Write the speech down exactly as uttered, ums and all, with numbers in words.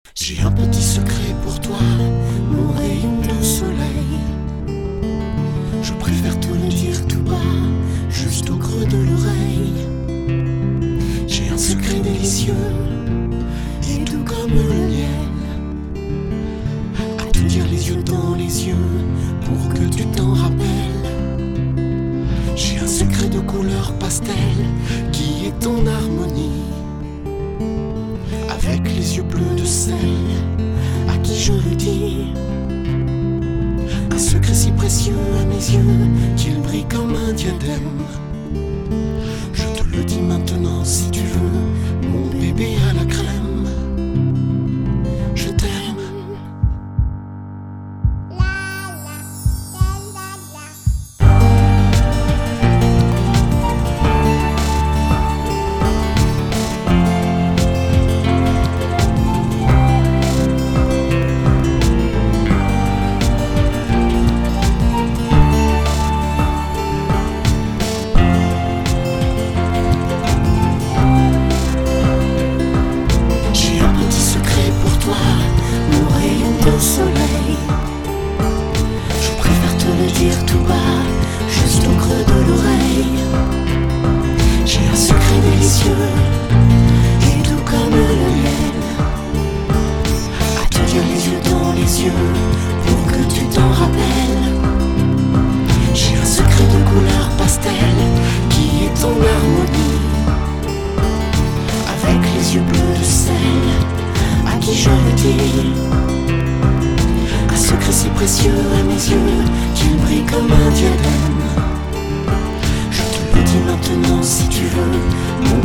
J'ai un petit secret pour toi, mon rayon de soleil. Je préfère te le dire tout bas, juste au creux de l'oreille. J'ai un secret délicieux, et doux comme le miel. À te dire les yeux dans les yeux, pour que tu t'en rappelles. J'ai un secret de couleur pastel, qui est en harmonie avec les yeux bleus de celle à qui je le dis. Un secret si précieux à mes yeux qu'il brille comme un diadème. Je te le dis maintenant si tu veux, mon bébé à la crème. Je t'aime. Soleil, je préfère te le dire tout bas, juste au creux de l'oreille. J'ai un secret délicieux et doux comme le miel. À te dire les yeux dans les yeux, pour que tu t'en rappelles. J'ai un secret de couleur pastel qui est en harmonie avec les yeux bleus de celle à qui je le dis. Un secret si précieux à mes yeux qu'il brille comme un diadème. Je te le dis maintenant si tu veux, mon